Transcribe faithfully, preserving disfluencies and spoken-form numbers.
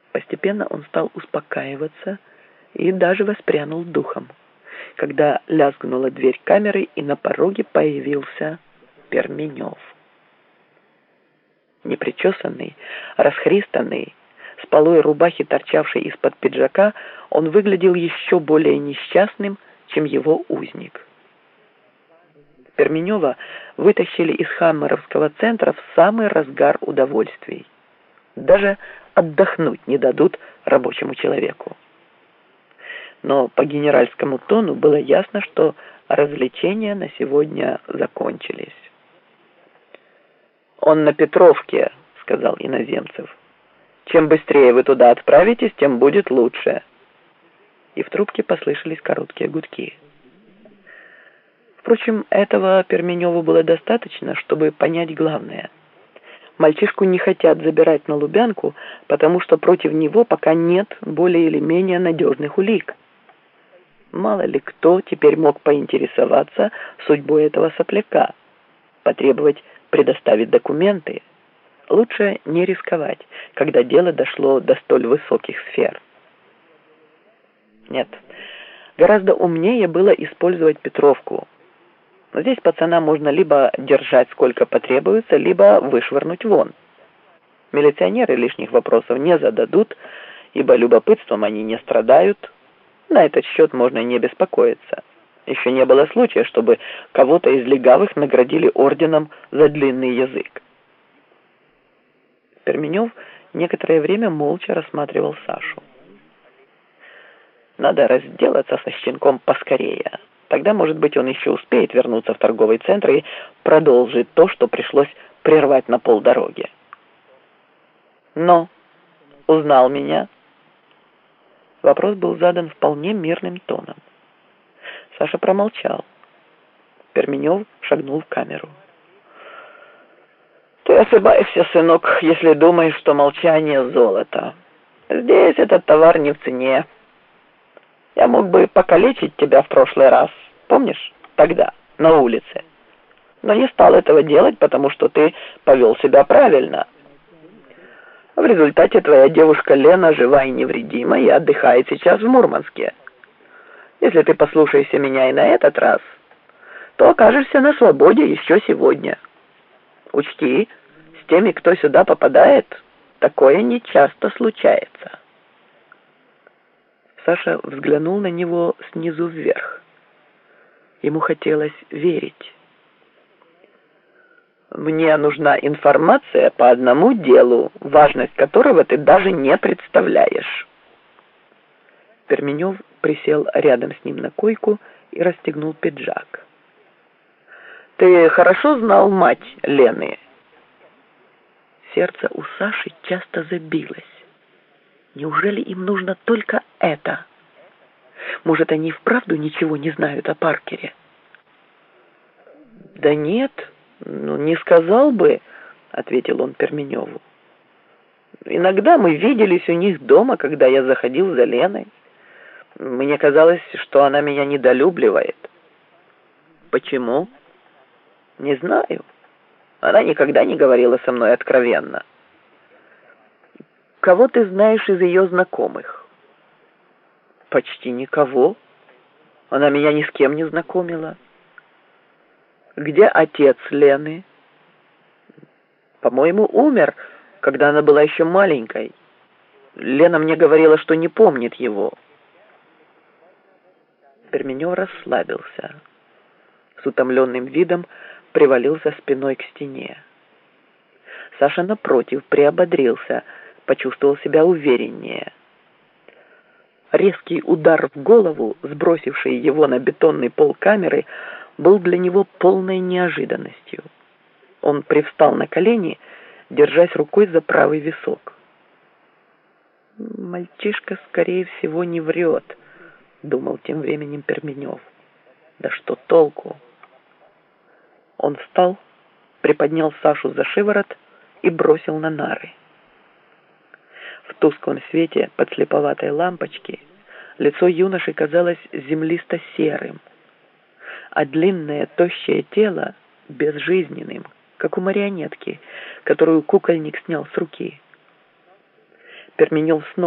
Постепенно он стал успокаиваться и даже воспрянул духом, когда лязгнула дверь камеры, и на пороге появился Перменев. Непричесанный, расхристанный, с полой рубахи, торчавшей из-под пиджака, он выглядел еще более несчастным, чем его узник. Перменева вытащили из Хаммеровского центра в самый разгар удовольствий. Даже отдохнуть не дадут рабочему человеку. Но по генеральскому тону было ясно, что развлечения на сегодня закончились. «Он на Петровке», — сказал Иноземцев. «Чем быстрее вы туда отправитесь, тем будет лучше». И в трубке послышались короткие гудки. Впрочем, этого Перменеву было достаточно, чтобы понять главное. Мальчишку не хотят забирать на Лубянку, потому что против него пока нет более или менее надежных улик. Мало ли кто теперь мог поинтересоваться судьбой этого сопляка, потребовать предоставить документы. Лучше не рисковать, когда дело дошло до столь высоких сфер. Нет, гораздо умнее было использовать Петровку. Но здесь пацана можно либо держать сколько потребуется, либо вышвырнуть вон. Милиционеры лишних вопросов не зададут, ибо любопытством они не страдают. На этот счет можно не беспокоиться. Еще не было случая, чтобы кого-то из легавых наградили орденом за длинный язык. Перменев некоторое время молча рассматривал Сашу. Надо разделаться со щенком поскорее. Тогда, может быть, он еще успеет вернуться в торговый центр и продолжить то, что пришлось прервать на полдороги. «Но, узнал меня?» Вопрос был задан вполне мирным тоном. Саша промолчал. Перменев шагнул в камеру. «Ты ошибаешься, сынок, если думаешь, что молчание — золото. Здесь этот товар не в цене. Я мог бы покалечить тебя в прошлый раз, помнишь, тогда, на улице. Но не стал этого делать, потому что ты повел себя правильно. В результате твоя девушка Лена жива и невредима и отдыхает сейчас в Мурманске. Если ты послушаешься меня и на этот раз, то окажешься на свободе еще сегодня. Учти, с теми, кто сюда попадает, такое нечасто случается». Саша взглянул на него снизу вверх. Ему хотелось верить. «Мне нужна информация по одному делу, важность которого ты даже не представляешь». Перменев присел рядом с ним на койку и расстегнул пиджак. «Ты хорошо знал мать Лены?» Сердце у Саши часто забилось. Неужели им нужно только это? Может, они вправду ничего не знают о Паркере? «Да нет, ну не сказал бы», — ответил он Перменеву. «Иногда мы виделись у них дома, когда я заходил за Леной. Мне казалось, что она меня недолюбливает». «Почему?» «Не знаю. Она никогда не говорила со мной откровенно». «Кого ты знаешь из ее знакомых?» «Почти никого. Она меня ни с кем не знакомила». «Где отец Лены?» «По-моему, умер, когда она была еще маленькой. Лена мне говорила, что не помнит его». Перменев расслабился. С утомленным видом привалился спиной к стене. Саша, напротив, приободрился, почувствовал себя увереннее. Резкий удар в голову, сбросивший его на бетонный пол камеры, был для него полной неожиданностью. Он привстал на колени, держась рукой за правый висок. «Мальчишка, скорее всего, не врет», — думал тем временем Перменев. «Да что толку?» Он встал, приподнял Сашу за шиворот и бросил на нары. В тусклом свете подслеповатой лампочки лицо юноши казалось землисто-серым, а длинное тощее тело безжизненным, как у марионетки, которую кукольник снял с руки. переменил снова.